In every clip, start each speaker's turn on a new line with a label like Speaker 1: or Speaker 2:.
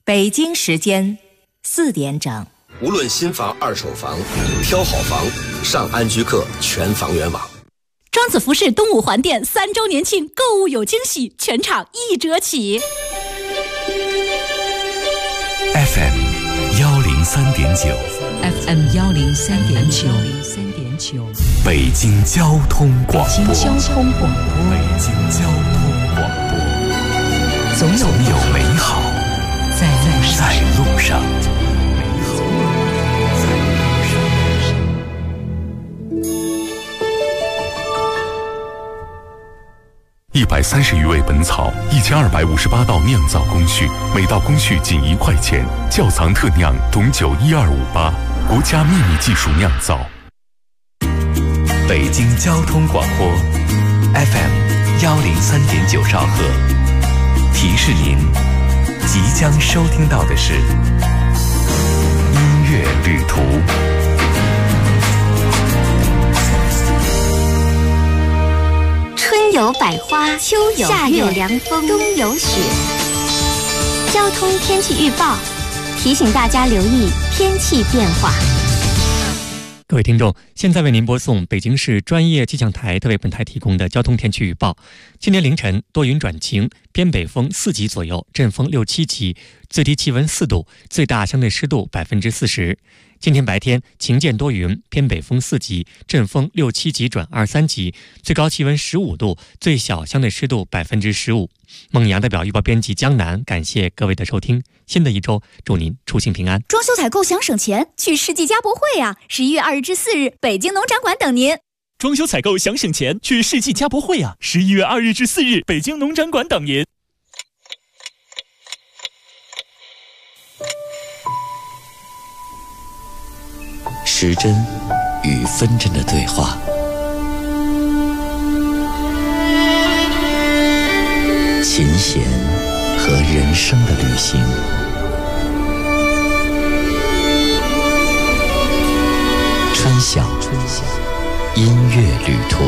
Speaker 1: 北京时间4点整。
Speaker 2: 无论新房、二手房，挑好房上安居客全房源网。
Speaker 3: 庄子服饰东五环店3周年庆购物有惊喜，全场1折起。
Speaker 4: FM 103.9
Speaker 5: FM 103.9
Speaker 4: 北京交通广播。
Speaker 5: 北京交通广播。
Speaker 4: 北京交通广播。总有美好在路上。130余味本草，1258道酿造工序，每道工序仅1块钱。窖藏特酿董酒12588，国家秘密技术酿造。北京交通广播 FM 103.9兆赫，提示您即将收听到的是音乐旅途。
Speaker 6: 春有百花，秋有夏有凉风，冬有雪。交通天气预报提醒大家留意天气变化。
Speaker 7: 各位听众，现在为您播送北京市专业气象台特为本台提供的交通天气预报。今天凌晨多云转晴，偏北风4级左右，阵风6、7级，最低气温4度，最大相对湿度40%。今天白天晴间多云，偏北风4级，阵风6、7级转2、3级，最高气温15度，最小相对湿度15%。孟阳代表预报编辑江南，感谢各位的收听。新的一周，祝您出行平安。
Speaker 3: 装修采购想省钱，去世纪家博会啊！11月2日至4日，北京农展馆等您。
Speaker 8: 装修采购想省钱，去世纪家博会啊！11月2日至4日，北京农展馆等您。
Speaker 9: 时针与分针的对话，琴弦和人生的旅行，春晓音乐旅途。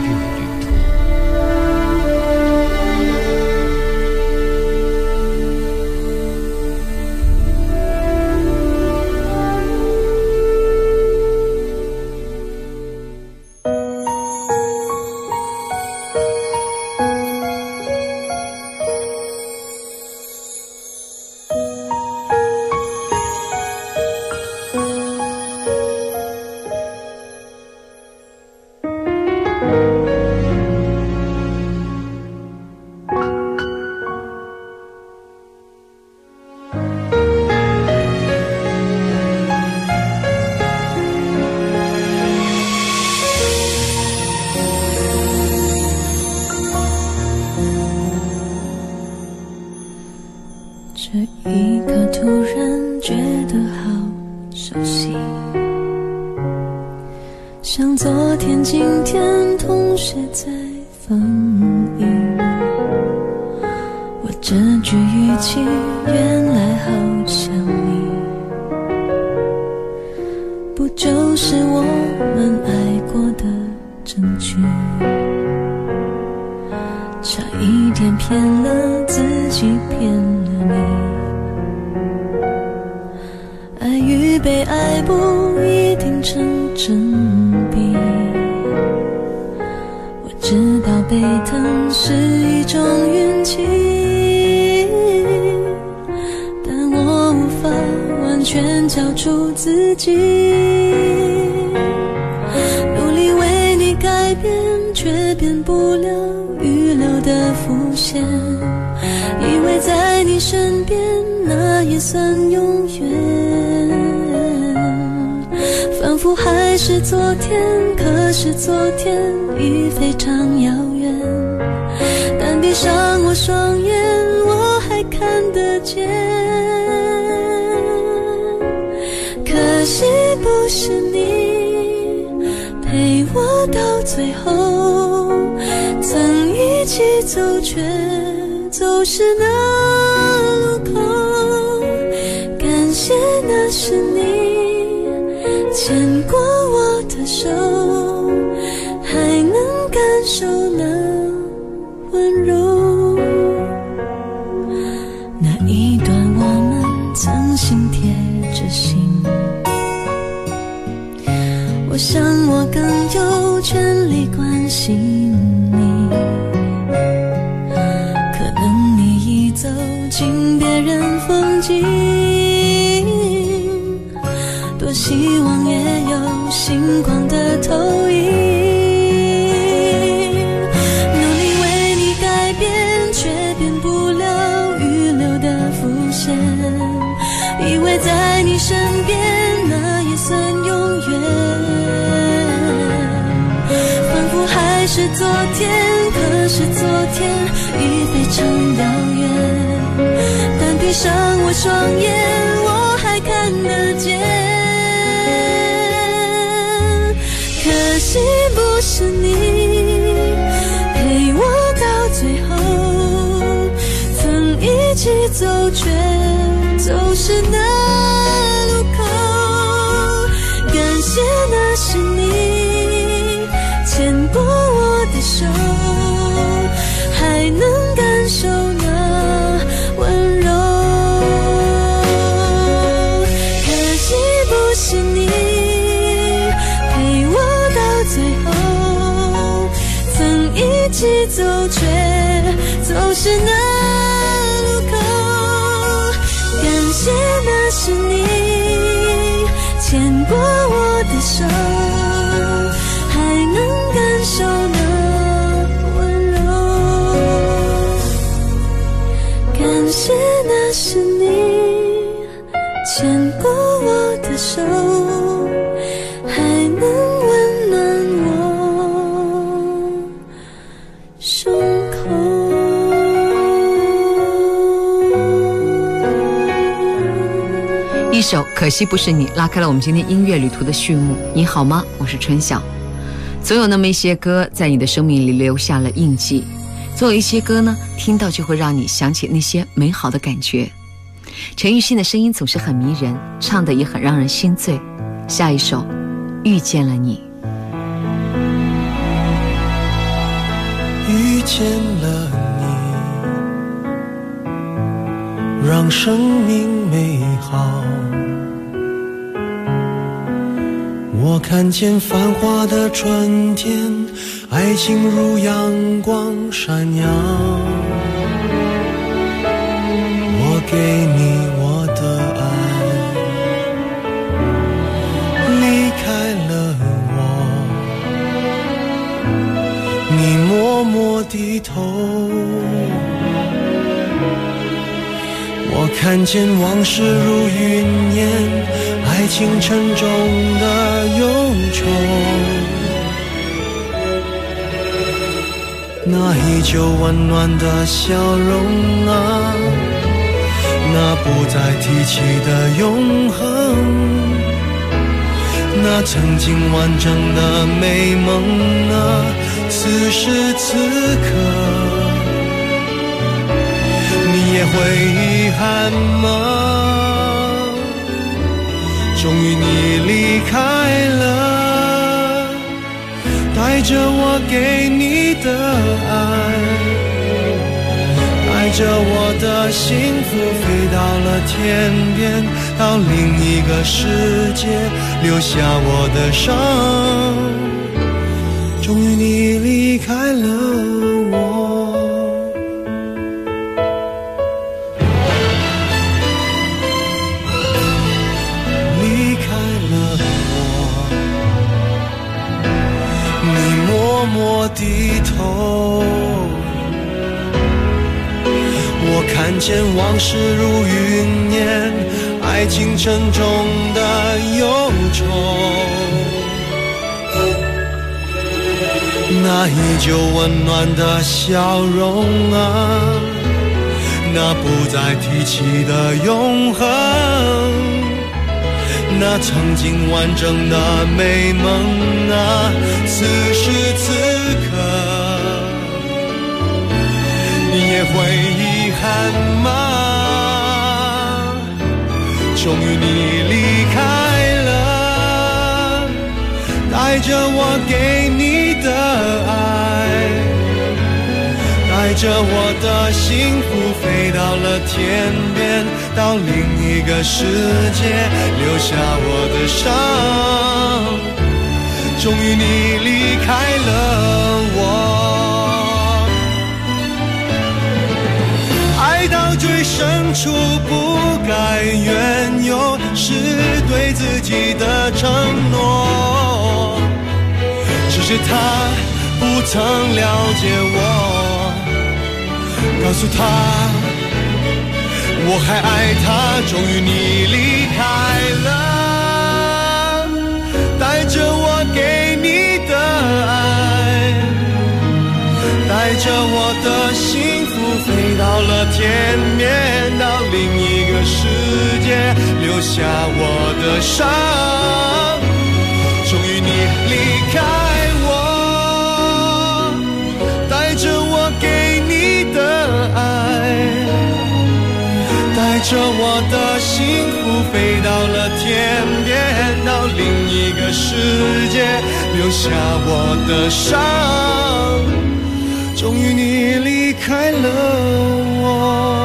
Speaker 10: 像昨天今天同时在放映，我这句语气原来好像你，不就是我们爱过的证据，差一点骗了自己骗了你，爱与被爱不一定成正比，我知道被疼是一种运气，但我无法完全交出自己，努力为你改变，却变不了预留的伏线，以为在你身边那也算永远，仿佛还是昨天，可是昨天已非常遥远，但闭上我双眼，我还看得见，可惜不是你陪我到最后，曾一起走却走失那路口，感谢那是你牵过我的手，还能感受那温柔，那一段我们多希望也有星光的投影，努力为你改变，却变不了预留的伏线，以为在你身边那也算永远，仿佛还是昨天，可是昨天已非常遥远，但闭上我双眼，我还看得见。可惜不是你陪我到最后，曾一起走却走失那路口，感谢那是你牵过我的手，还能感受那温柔。可惜不是你陪我到最后，曾一起走却走失那路口，感谢那是你牵过我的手，还能感受那温柔。感谢那是你牵过我的手，还能温暖我胸口。
Speaker 5: 一首《可惜不是你》拉开了我们今天音乐旅途的序幕。你好吗？我是春晓。总有那么一些歌在你的生命里留下了印记，总有一些歌呢，听到就会让你想起那些美好的感觉。陈奕迅的声音总是很迷人，唱的也很让人心醉。下一首《遇见了你》。
Speaker 11: 遇见了你，让生命美好。我看见繁华的春天，爱情如阳光闪耀。我给你我的爱，离开了我，你默默低头。我看见往事如云烟，爱情沉重的忧愁。那依旧温暖的笑容啊，那不再提起的永恒，那曾经完整的美梦啊，此时此刻你也会遗憾吗？终于你离开了，带着我给你的爱，带着我的幸福飞到了天边，到另一个世界，留下我的伤。终于你离开了我，离开了我，你默默低头。我看见往事如云烟，爱情沉重的忧愁。那依旧温暖的笑容啊，那不再提起的永恒，那曾经完整的美梦啊，此时此刻你也会遗憾吗？终于你离开了，带着我给你的爱，带着我的幸福飞到了天边，到另一个世界，留下我的伤。终于你离开了我，爱到最深处不该缘由，是对自己的承诺，只是他不曾了解我，告诉他我还爱他。终于你离开了，带着我给你的爱，带着我的幸福飞到了天边，到另一个世界，留下我的伤。终于你离开我，带着我给你的爱，带着我的幸福飞到了天边，到另一个世界，留下我的伤。终于你离开了我。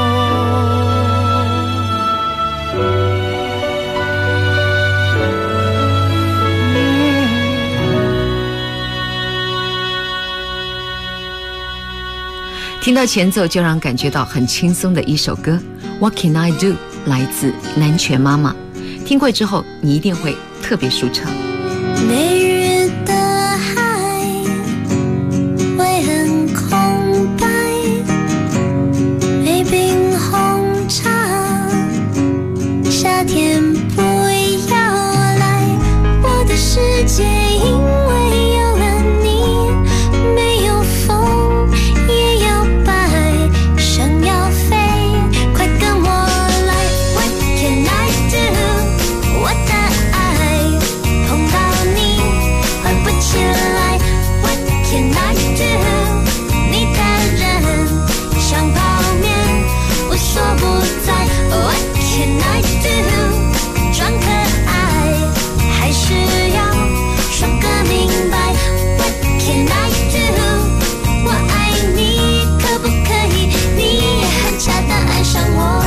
Speaker 5: 听到前奏就让感觉到很轻松的一首歌 What Can I Do 来自南拳妈妈，听过之后你一定会特别舒畅。
Speaker 10: 每日的海会很空白，杯冰红茶，夏天不要来我的世界，因为有了你，没有风也要白，想要飞，快跟我来。 What can I do 我的爱碰到你回不起来。 What can I do 你的人像泡面无所不在。 What can I do 装可爱还是要说个明白。 What can I do 我爱你可不可以你也很恰当爱上我。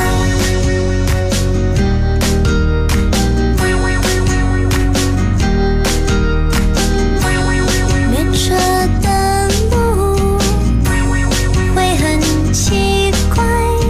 Speaker 10: 没车的路会很奇怪，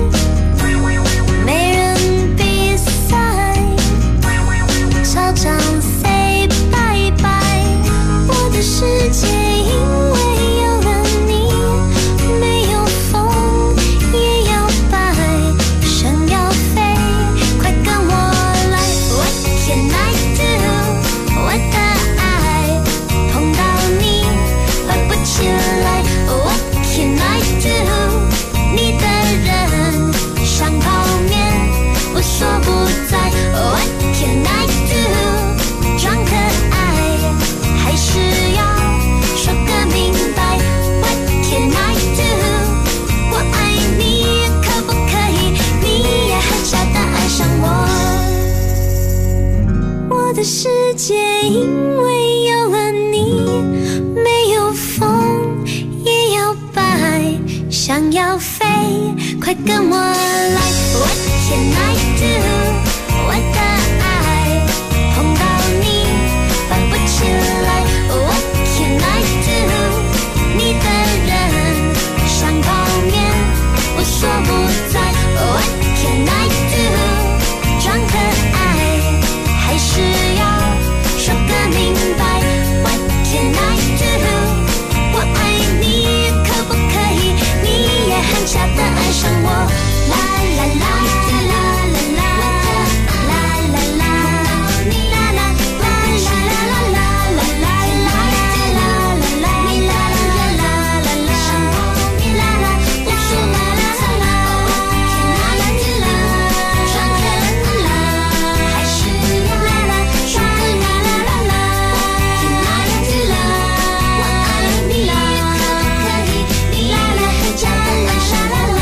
Speaker 10: 没人比赛，操场 say bye bye。 我的世界因为有了你，没有风也要白，想要飞，快跟我来。 What can I do 我的爱碰到你回不起来。 What can I do 你的人像泡面无所不在。 What can I do 装可爱还是要说个明白。 What can I do 我爱你可不可以你也很恰当爱上我。我的世界因为有了你，没有风也要白，想要飞，快跟我来。 What can I do 我的爱碰到你回不起来。 What can I do 你的人像泡面无所不在。 What can I do 装可爱还是要说个明白。 What can I do 我爱你可不可以你也很恰当爱上我。啦啦啦啦啦啦啦啦啦你啦啦啦啦啦啦啦啦啦啦啦你啦啦啦啦啦你啦啦无数啦啦啦。 What can I do 装可爱还是要啦啦装可啦啦啦啦。 What can I do 我爱你可不可以你啦啦很恰当爱上我。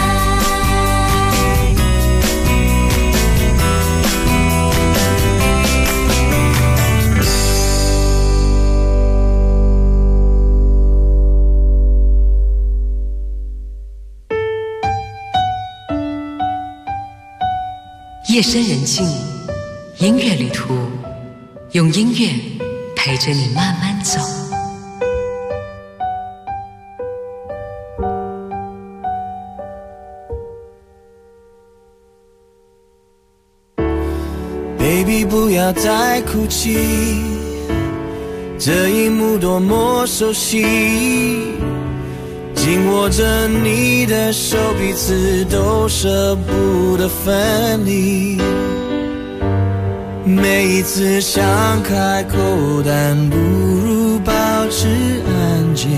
Speaker 5: 夜深人静，音乐旅途，用音乐陪着你慢慢走。
Speaker 11: 背 ，baby 不要再哭泣，这一幕多么熟悉，紧握着你的手，彼此都舍不得分离。每一次想开口，但不如保持安静。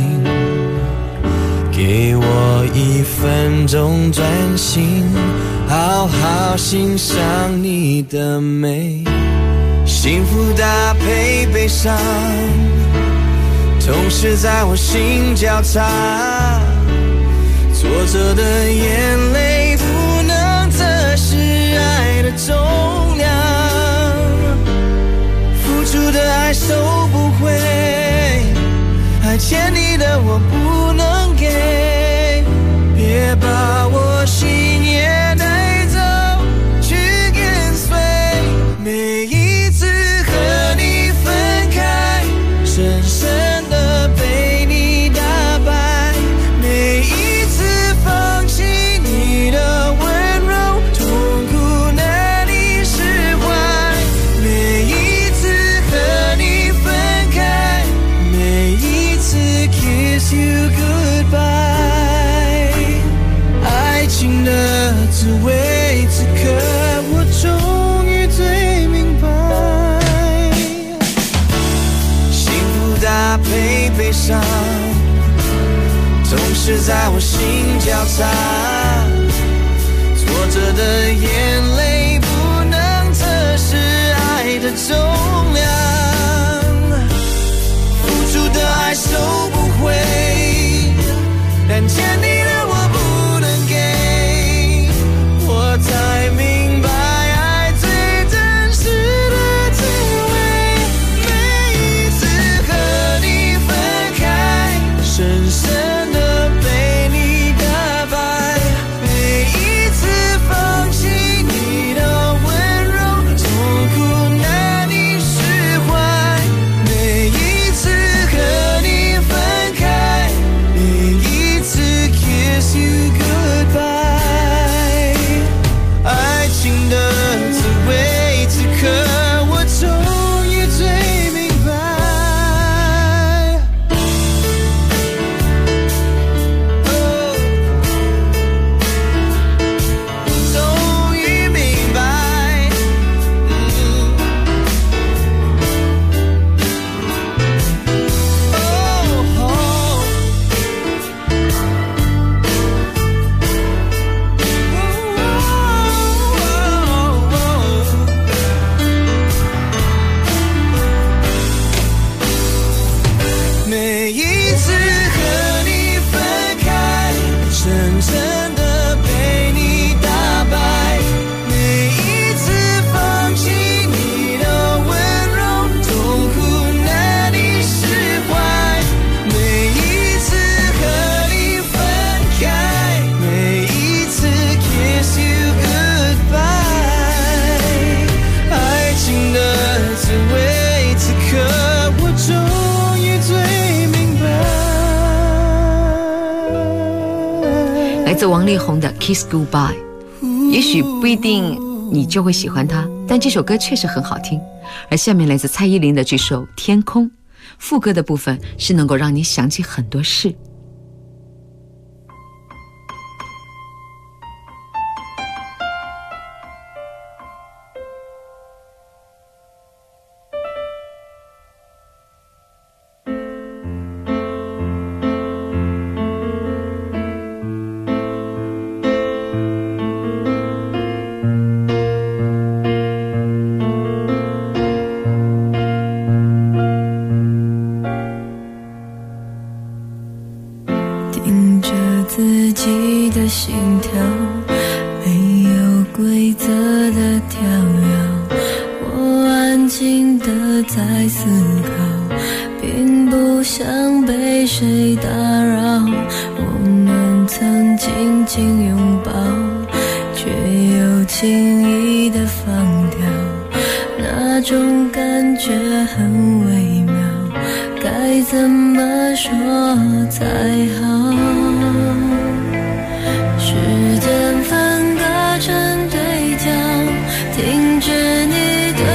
Speaker 11: 给我1分钟专心，好好欣赏你的美。幸福搭配悲伤，同时在我心交叉。挫折的眼泪不能测试爱的重量，付出的爱收不回，还欠你的我不能给，别把我心也带走，去跟随。每一次和你分开，深深的被你打败，每一次放弃你的温柔，痛苦难以释怀。每一次和你分开，每一次 kiss you goodbye。爱情的滋味，此刻我终于最明白。幸福搭配悲伤，总是在我心交叉。挫折的眼泪不能测试爱的重量，付出的爱收不回，但欠你的我不能给，我才明白爱最真实的滋味。每一次和你分开，深深的被你打败，每一次放弃你的温柔，痛苦难以释怀。每一次和你分开，每一次 kiss you goodbye。爱情的滋味，此刻我终于最明白。终于明白。每一次和你分开，深深的被你打败，每一次放弃你的温柔，痛苦难以释怀。每一次和你分开，每一次 kiss you goodbye。爱情的滋味，此刻我终于最明白。
Speaker 5: 来自王力宏的 Kiss Goodbye。 也许不一定你就会喜欢它，但这首歌确实很好听。而下面来自蔡依林的这首《天空》，副歌的部分是能够让你想起很多事。
Speaker 10: 听着自己的心跳，没有规则的跳跃，我安静地在思考，并不想被谁打扰。我们曾紧紧拥抱，却又轻易地放掉，那种感觉很微妙，该怎么说才好？时间分割成对角，停止你的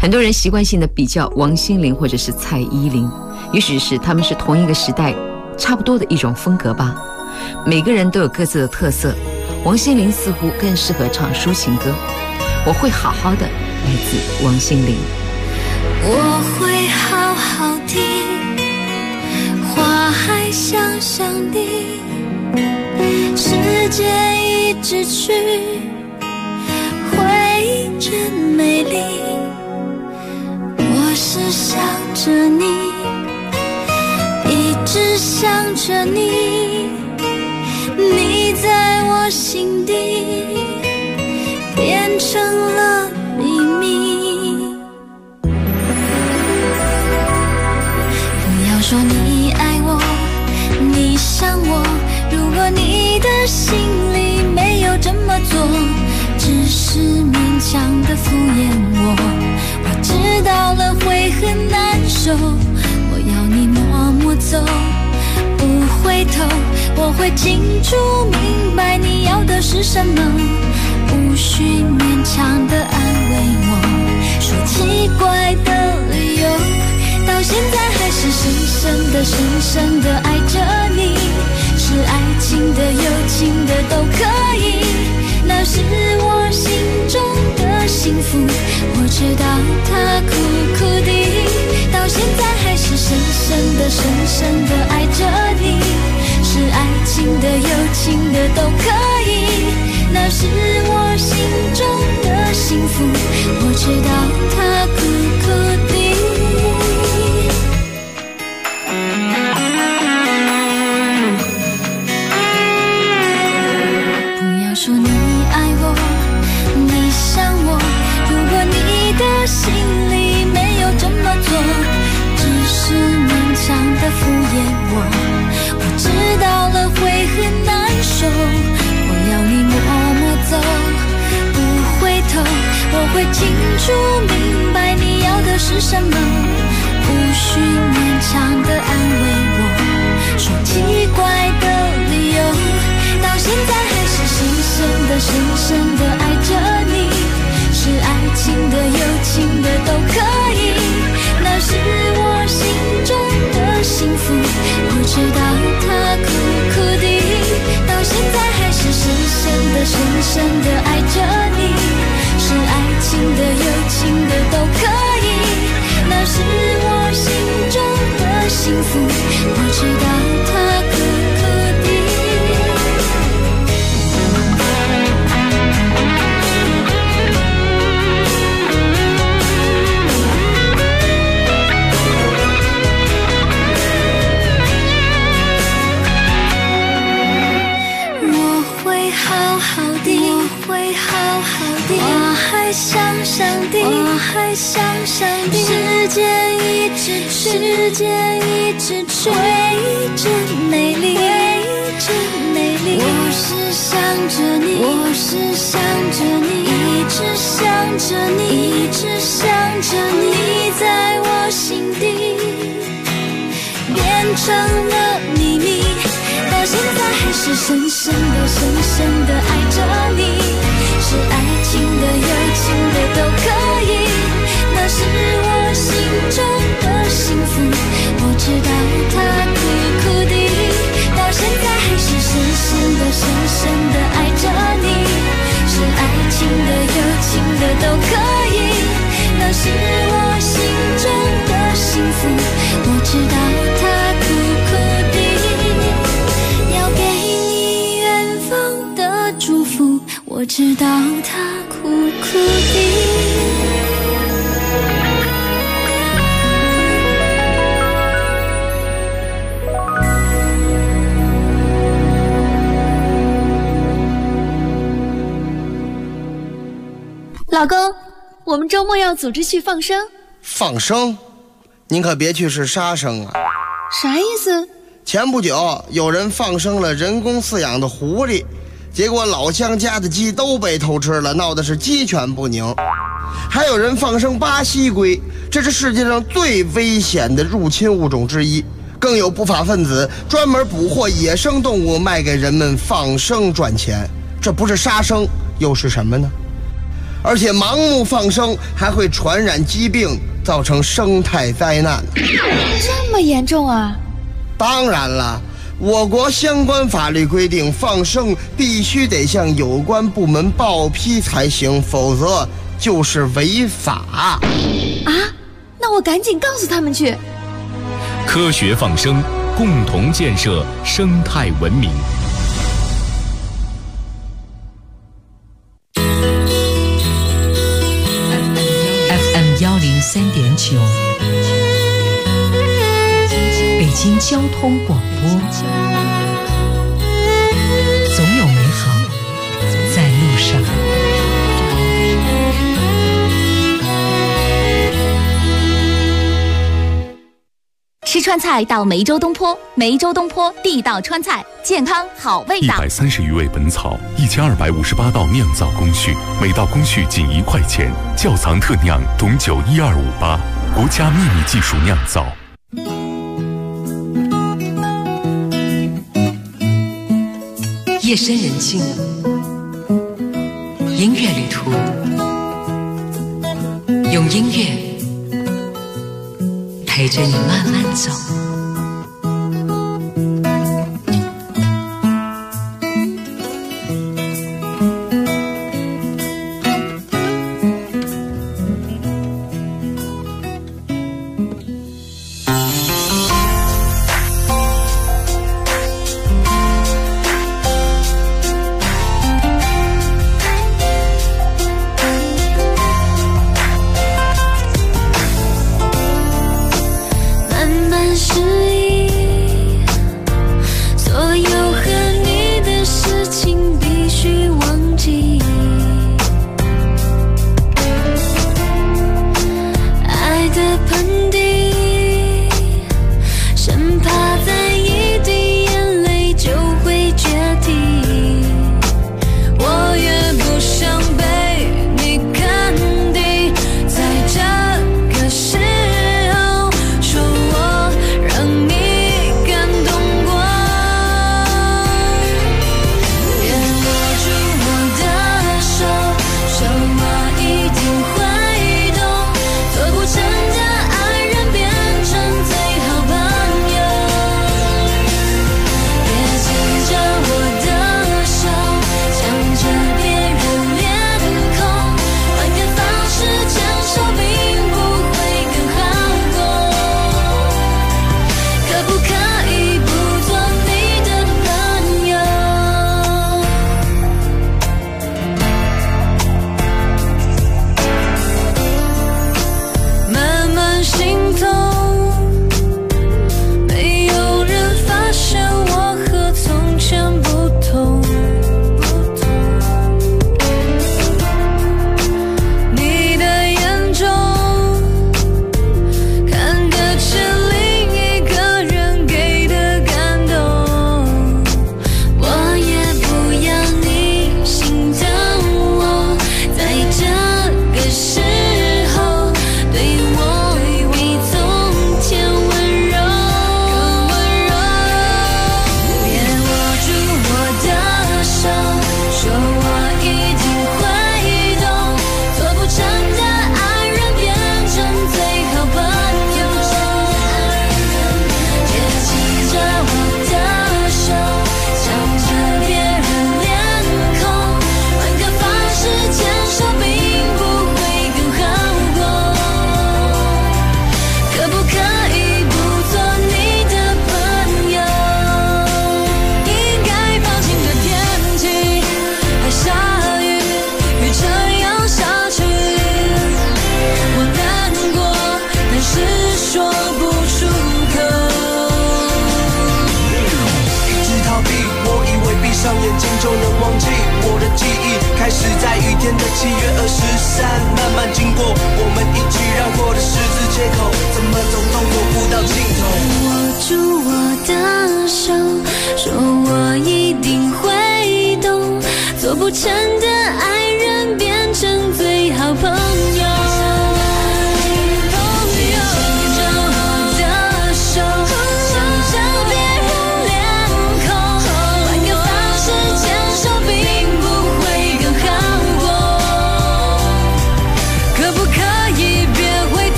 Speaker 5: 很多人习惯性的比较王心凌或者是蔡依林，也许是他们是同一个时代差不多的一种风格吧。每个人都有各自的特色，王心凌似乎更适合唱抒情歌。我会好好的，来自王心凌。
Speaker 10: 我会好好的，花还香香的，时间一直去，回忆真美丽。我是想着你，一直想着你，你在我心底变成了秘密。不要说你爱我，你想我，如果你的心里没有这么做，只是勉强的敷衍我，我知道了会很难受。我要你默默走，不回头，我会清楚明白你要的是什么，无需勉强的安慰我，说奇怪的理由，到现在还是深深的深深的爱着你，是爱情的友情的都可以，那是我心中的幸福，我知道它苦苦的，到现在还是深深的深深的爱着你，是爱情的友情的都可以，那是我心中的幸福，我知道它苦苦的。不要说你爱我，你想我，如果你的心里没有这么做，只是勉强的敷衍我，我知道了会很难受。我要你默默走，不回头，我会清楚明白你要的是什么，无需勉强的安慰我，说奇怪的理由，到现在还是深深的深深的爱着你，是爱情的友情的都可以，那是我心中的幸福，我知道它苦苦的，到现在还是深深的深深的爱着你，是爱情的友情的都可以，那是我心中的幸福，我知道它苦苦的。我还想想的，我还想想的，时间一直去，时间一直去，回忆真美丽，回忆真美丽。我是想着你，我是想着你，一直想着你，一直想着你，你在我心底变成了秘密，到现在还是深深的深深的爱着你，是爱情的友情的都可以，那是我心中的幸福，我知道它苦苦的，到现在还是深深的深深的爱着你，是爱情的友情的都可以，那是我心中的幸福，我知道它苦苦的，要给你远方的祝福，我知道它苦苦的。
Speaker 12: 老公，我们周末要组织去放生。
Speaker 13: 放生？您可别去是杀生啊！
Speaker 12: 啥意思？
Speaker 13: 前不久有人放生了人工饲养的狐狸，结果老乡家的鸡都被偷吃了，闹得是鸡犬不宁。还有人放生巴西龟，这是世界上最危险的入侵物种之一。更有不法分子专门捕获野生动物卖给人们放生赚钱，这不是杀生又是什么呢？ 而且盲目放生还会传染疾病，造成生态灾难。
Speaker 12: 这么严重啊？
Speaker 13: 当然了，我国相关法律规定，放生必须得向有关部门报批才行，否则就是违法。
Speaker 12: 啊？那我赶紧告诉他们去。
Speaker 8: 科学放生，共同建设生态文明。
Speaker 14: FM103.9，北京交通广播，总有美好在路上。
Speaker 3: 吃川菜到梅州东坡，梅州东坡地道川菜，健康好味道。
Speaker 4: 130余味本草，1258道酿造工序，每道工序仅1块钱，窖藏特酿董酒12588，国家秘密技术酿造。
Speaker 14: 夜深人静，音乐旅途，用音乐陪着你慢慢走。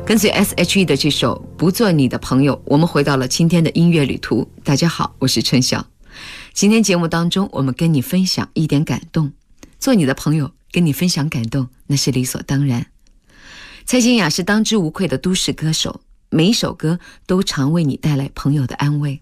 Speaker 5: 跟随 S.H.E 的这首《不做你的朋友》，我们回到了今天的音乐旅途。大家好，我是陈晓。今天节目当中，我们跟你分享一点感动，做你的朋友，跟你分享感动，那是理所当然。蔡健雅是当之无愧的都市歌手，每一首歌都常为你带来朋友的安慰。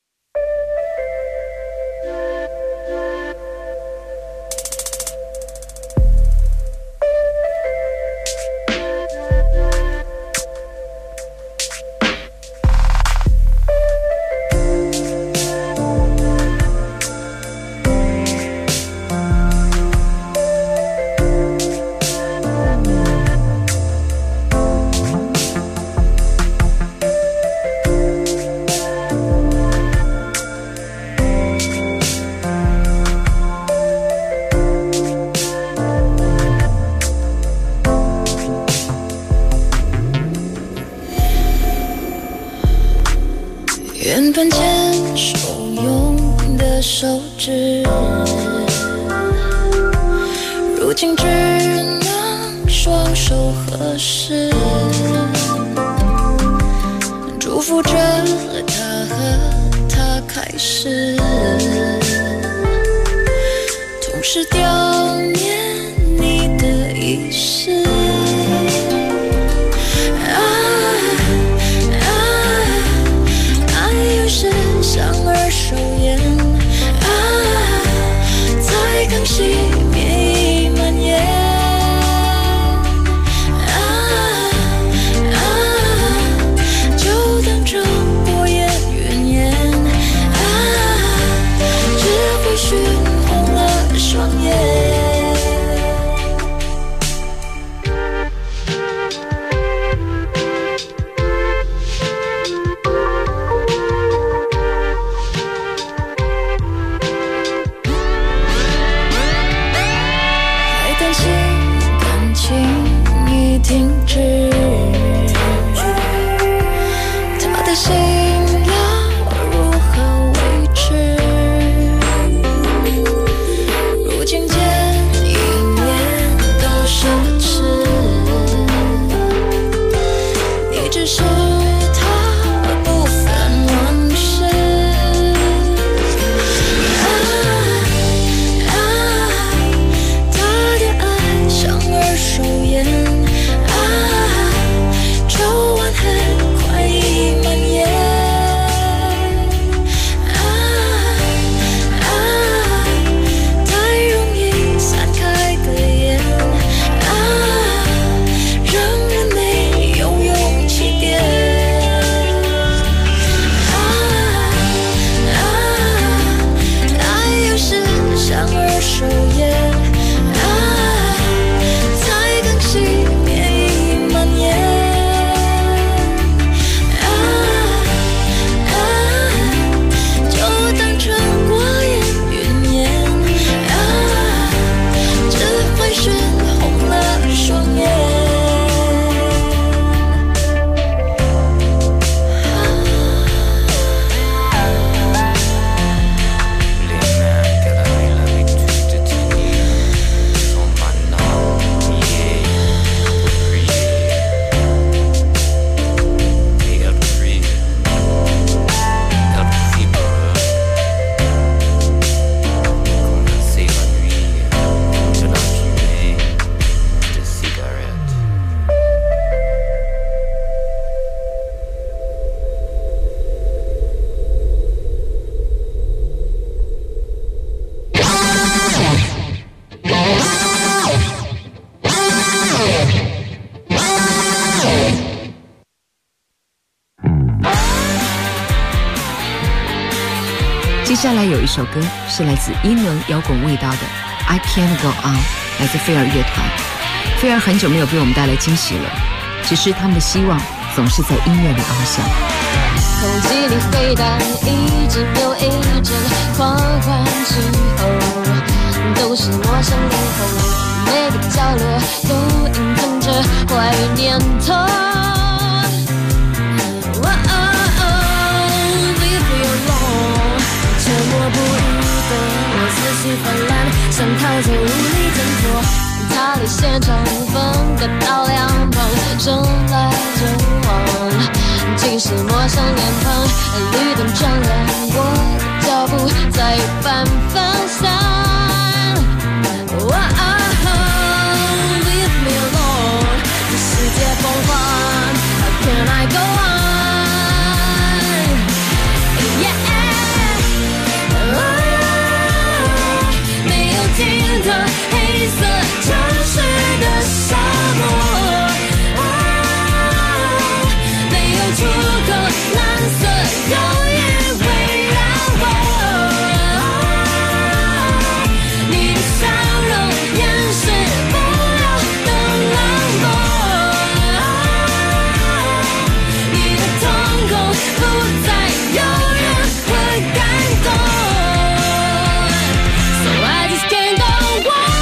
Speaker 10: 原本牵手用的手指，如今只能双手合十，祝福着他和他开始，同时悼念你的遗失。像二手烟才刚熄灭已蔓延就当成过眼云烟只会熏红了双眼。停止，他的心要如何维持？如今见一面都奢侈，你只是他不分往事。他的爱像二手烟。很快已蔓延太容易散开的烟让人没有勇气点爱有时像二手烟才刚熄灭已蔓延接下来有一首歌是来自英伦摇滚味道的 I Can't Go On， 来自飞儿乐团。飞儿很久没有给我们带来惊喜了，只是他们的希望总是在音乐里翱翔。
Speaker 15: 空气里飞荡一直又一阵狂欢之后，都是陌生脸孔，每个角落都隐藏着怀念痛。沉默不语的我思绪泛滥，想逃走无力挣脱，逃离现场分隔到两旁，争来争尽是陌生脸庞，绿灯照亮我的脚步，再反方向。Leave me alone， 这世界疯狂 ，How can I go on？ 没有尽头，黑色城市的沙漠。出口，蓝色永远围绕我。你的笑容掩饰不了的冷漠，你的瞳孔不再有任何感动。So I just can't go on。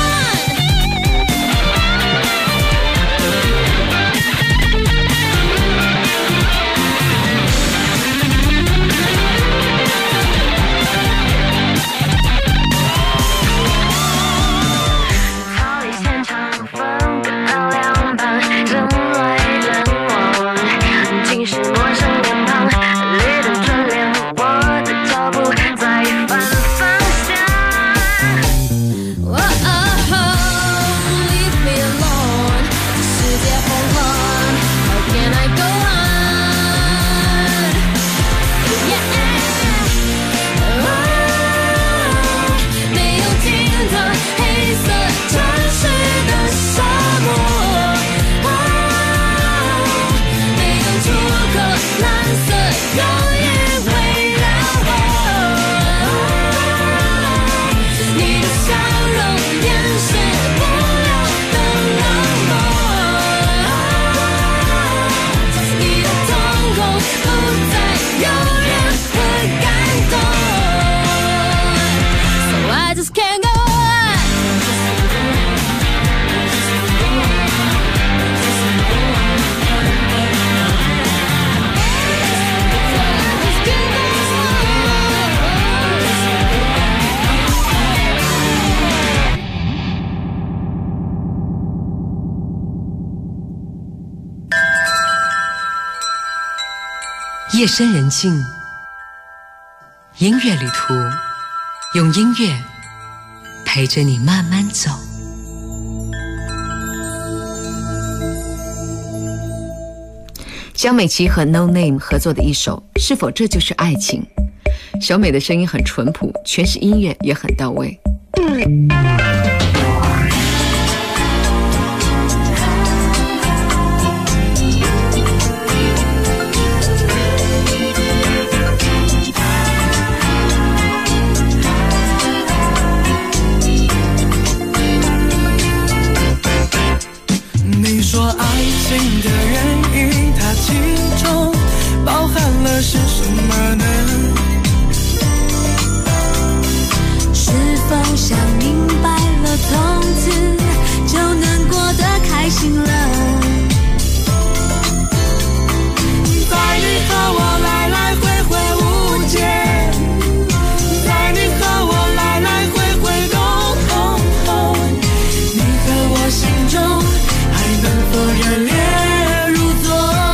Speaker 14: 夜深人静，音乐旅途，用音乐陪着你慢慢走。
Speaker 5: 江美琪和 No Name 合作的一首《是否这就是爱情》，小美的声音很淳朴，诠释音乐也很到位。
Speaker 11: 你说爱情的原因，它其中包含了是什么呢？
Speaker 10: 是否想明白了，从此就能过得开心了？
Speaker 11: 在你和我来来回回无间，在你和我来来回回动，你和我心中还能否热烈如昨？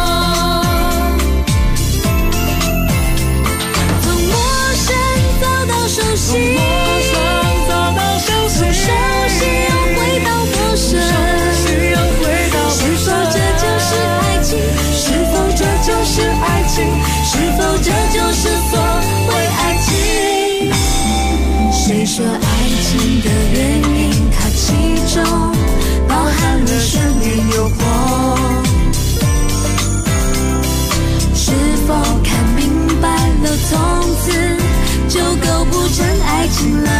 Speaker 10: 从陌生走到熟悉，从熟悉又回到陌生，是否这就是爱情？是否这就是爱情？是否这就是所谓爱情？谁说爱情的原因，它其中包含了生命诱惑？是否看明白了，从此就构不成爱情了？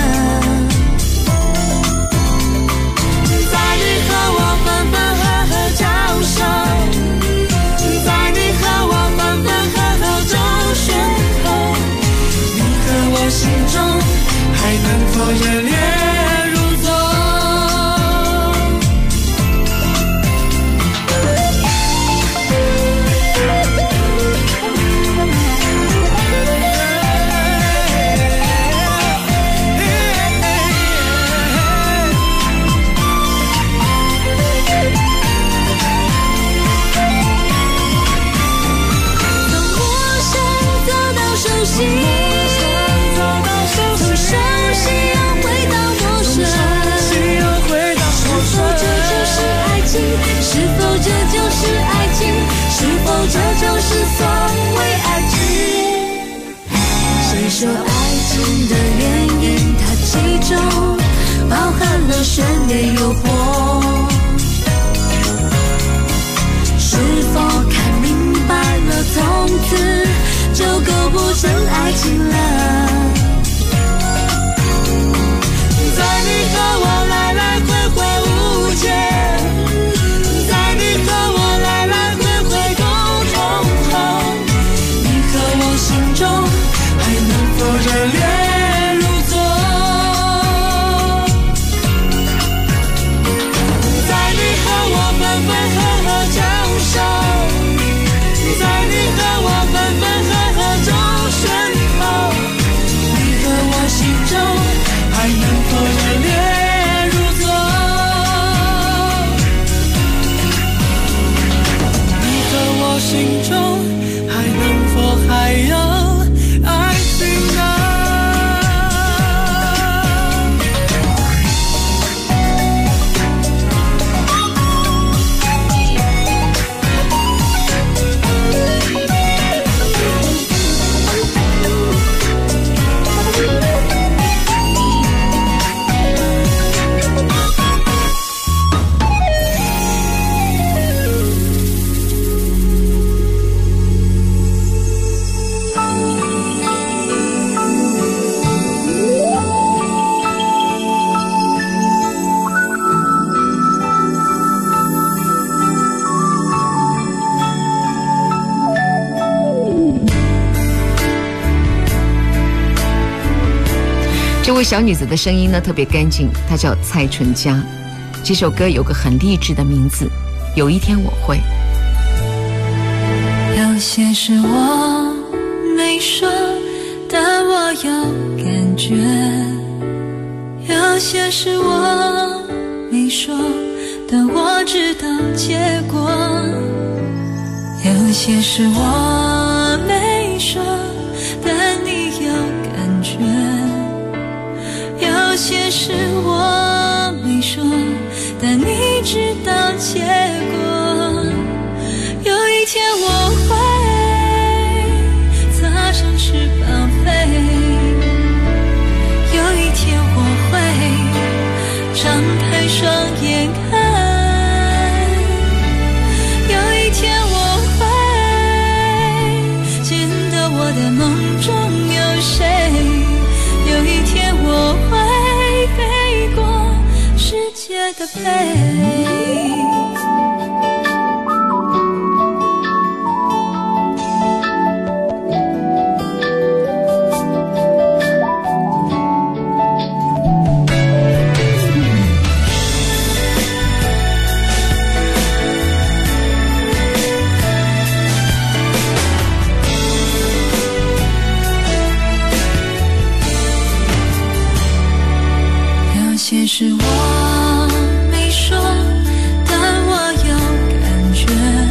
Speaker 11: 在你和我分分合合交手，在你和我分分合合周旋后，你和我心中还能否热烈如昨？
Speaker 10: 从说爱情的原因，它其中包含了深夜诱惑。是否看明白了，从此就构不成爱情了？在你和我来来回回无解，在你和我来来回回沟通后，你和我心中还能否热烈如昨？在你和我分分合合交手，在你和我分分合合周旋后，你和我心中还能否热烈如昨？你和我心中还能否还有爱情呢？
Speaker 5: 这位小女子的声音呢特别干净，她叫蔡淳佳。这首歌有个很励志的名字，有一天我会。
Speaker 10: 有些事我没说，但我有感觉；有些事我没说，但我知道结果；有些事我没说，但你有感觉；有些事我没说，但你知道结果。有一天我会擦上翅膀飞，有一天我会张开双眼看，有一天我会见到我的梦中有谁，有一天我会飞过世界的背。有些事我没说，但我有感觉；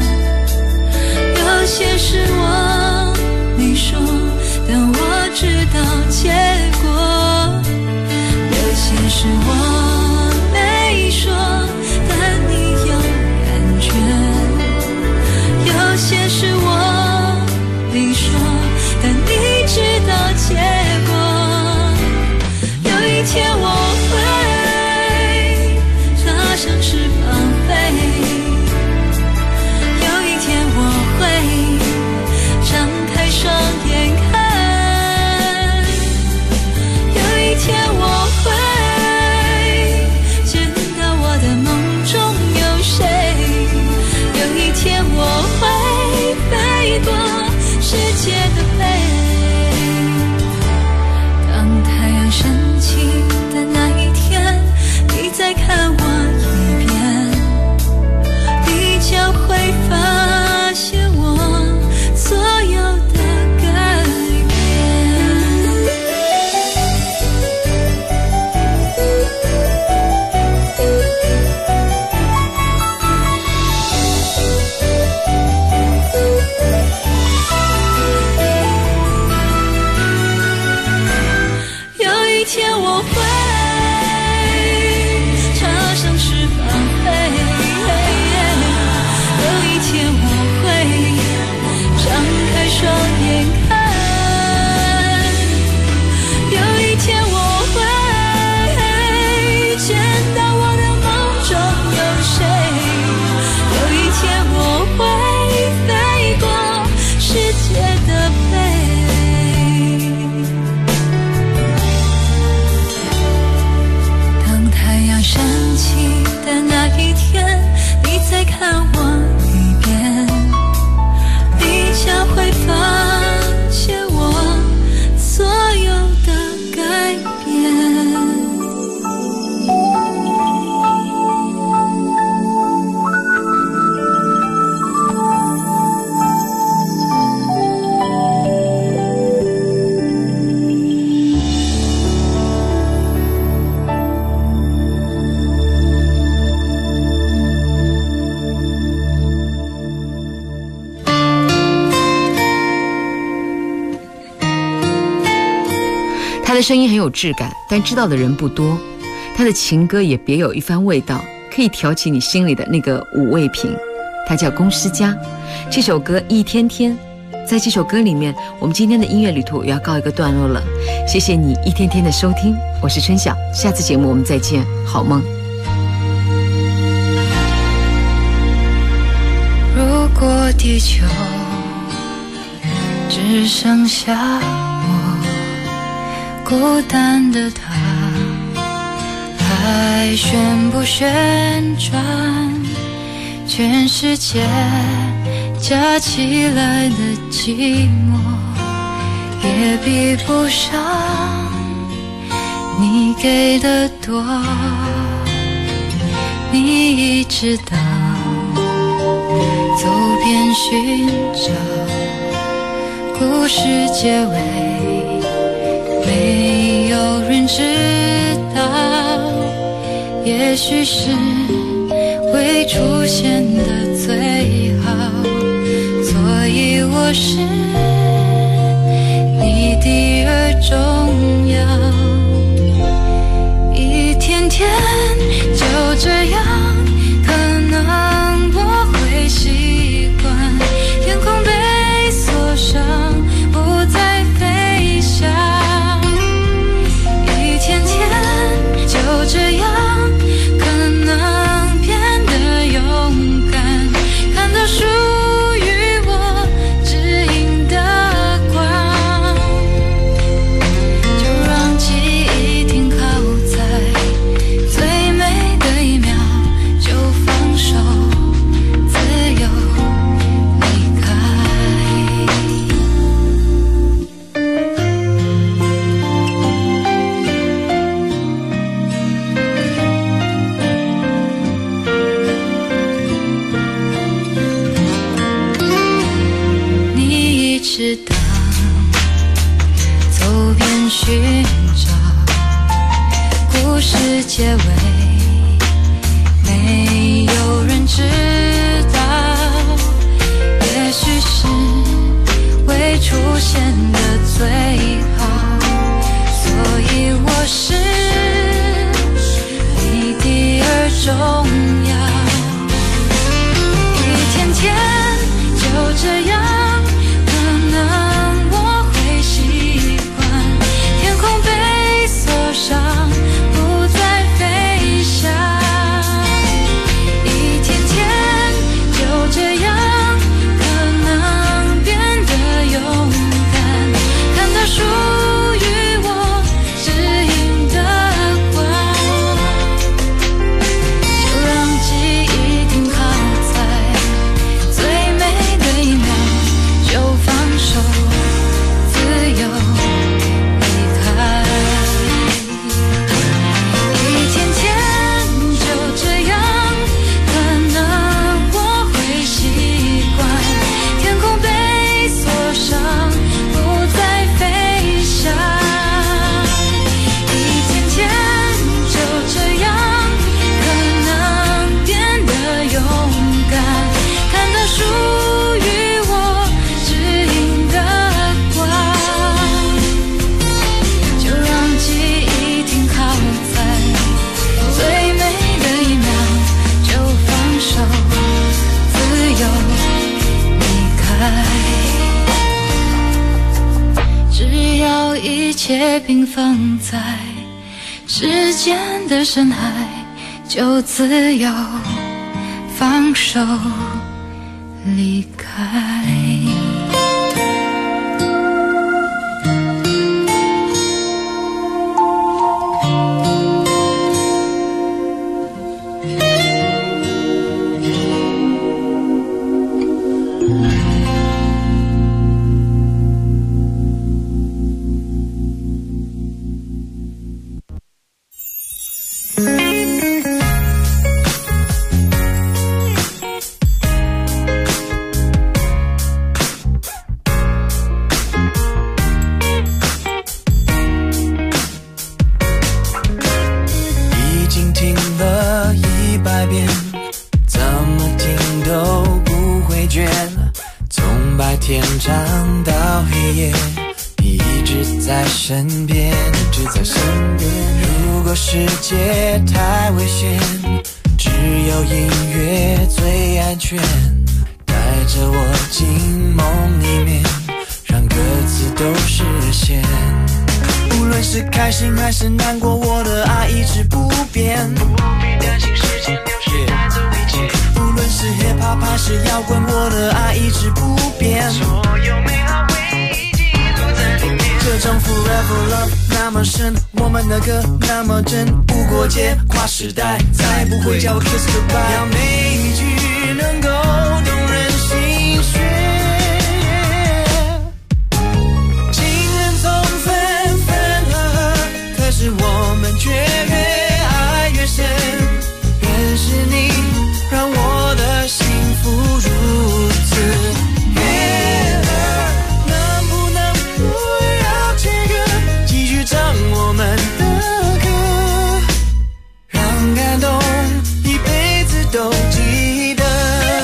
Speaker 10: 有些事我没说，但我知道结果；有些事我没说，但你有感觉；有些事我没说，但你知道结果。有一天我会
Speaker 5: 他的声音很有质感，但知道的人不多。他的情歌也别有一番味道，可以挑起你心里的那个五味瓶。他叫龚诗佳，这首歌《一天天》。在这首歌里面，我们今天的音乐旅途也要告一个段落了。谢谢你一天天的收听，我是春晓，下次节目我们再见，好梦。
Speaker 10: 如果地球只剩下我，孤单的他还旋不旋转，全世界加起来的寂寞也比不上你给的多。你一直等，走遍寻找，故事结尾没有人知道，也许是会出现的最好，所以我是你第二重要。一天天就这样，可能我会习惯天空被锁上，不再飞翔。一天天就这样，可能变得勇敢，看到属于我指引的光，就让记忆停靠在最美的一秒，就放手自由离开。你一直等，走遍寻找，故事结尾没有人知道，也许是会出现的最好，所以我是你第二重要。一天天就这样，可能我会习惯天空被锁上，不再飞翔。一天天就这样，可能变得勇敢，看到属于我指引的光，就让记忆停靠在最美的一秒，就放手自由离开。一天天就这样，可能我会习惯天空被锁上，不再飞翔。一天天就这样，可能变得勇敢，看到属于我指引的光，就让记忆停靠在最美的一秒，就放手自由离开。只要一切平放在时间的深海，就自由放手离开。
Speaker 11: 身边，一直在身边。如果世界太危险，只有音乐最安全。带着我进梦里面，让歌词都实现。无论是开心还是难过，我的爱一直不变。不必担心时间流逝带走一切。无论是 hip hop 还是摇滚，我的爱一直不变。所有美好回忆记录在里面。这种 forever love 那么深，我们的歌那么真，无国界跨时代，再不会叫我 kiss goodbye。要每一句能够动人心弦。可是我们却越爱越深，认识你让我的幸福如此悦耳。能不能不要切割，继续唱我们的歌，让感动一辈子都记得。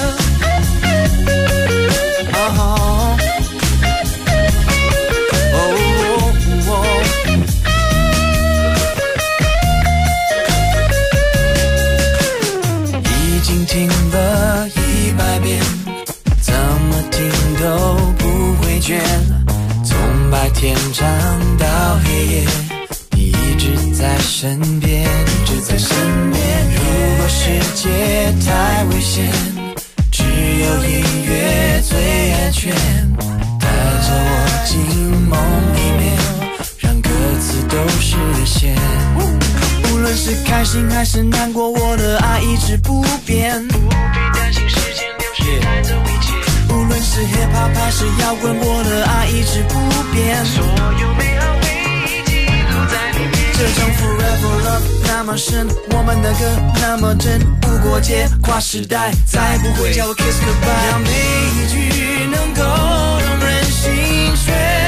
Speaker 11: 听了100遍，怎么听都不会倦。从白天唱到黑夜，你一直在身边，一直在身边。如果世界太危险，只有音乐最安全。带着我进梦里面，让歌词都实现。无论是开心还是难过，我的爱一直不变。不必担心时间流逝带走一切。无论是 hip hop 还是摇滚，我的爱一直不变。所有美好回忆记录在里面。这种 forever love 那么深，我们的歌那么真，无国界跨时代，再不会叫我 kiss goodbye。让每一句能够动人心弦。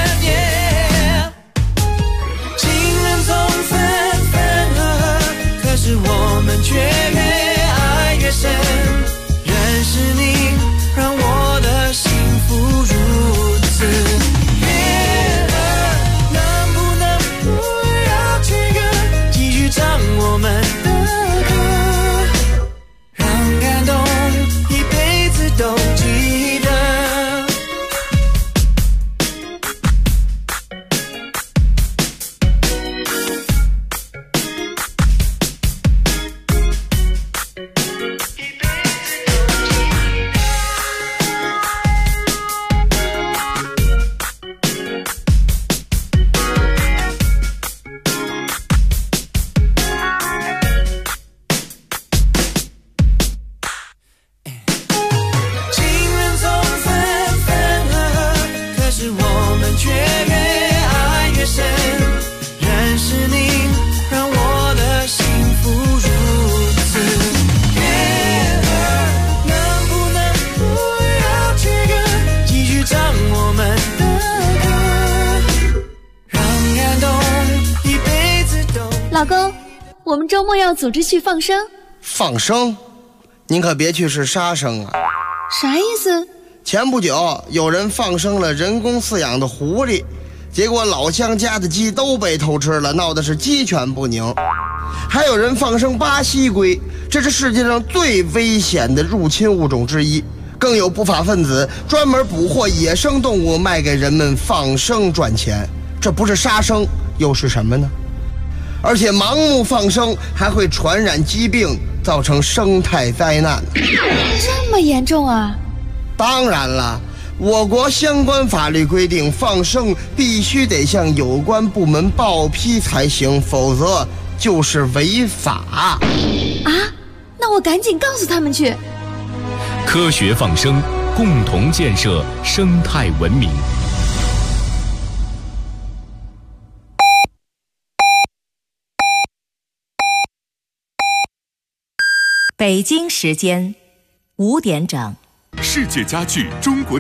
Speaker 11: 可是我们却越爱越深，认识你让我的幸福如此悦耳。能不能不要切割，继续唱我们的歌，让感动一辈子都记得。
Speaker 12: 老公，我们周末要组织去放生。
Speaker 13: 放生？您可别去是杀生啊！
Speaker 12: 啥意思？
Speaker 13: 前不久有人放生了人工饲养的狐狸，结果老乡家的鸡都被偷吃了，闹得是鸡犬不宁。还有人放生巴西龟，这是世界上最危险的入侵物种之一。更有不法分子专门捕获野生动物卖给人们放生赚钱，这不是杀生又是什么呢？而且盲目放生还会传染疾病，造成生态灾难。
Speaker 12: 这么严重啊？
Speaker 13: 当然了，我国相关法律规定，放生必须得向有关部门报批才行，否则就是违法。
Speaker 12: 啊？那我赶紧告诉他们去。
Speaker 4: 科学放生，共同建设生态文明。
Speaker 1: 北京时间5点整。
Speaker 4: 世界家具中国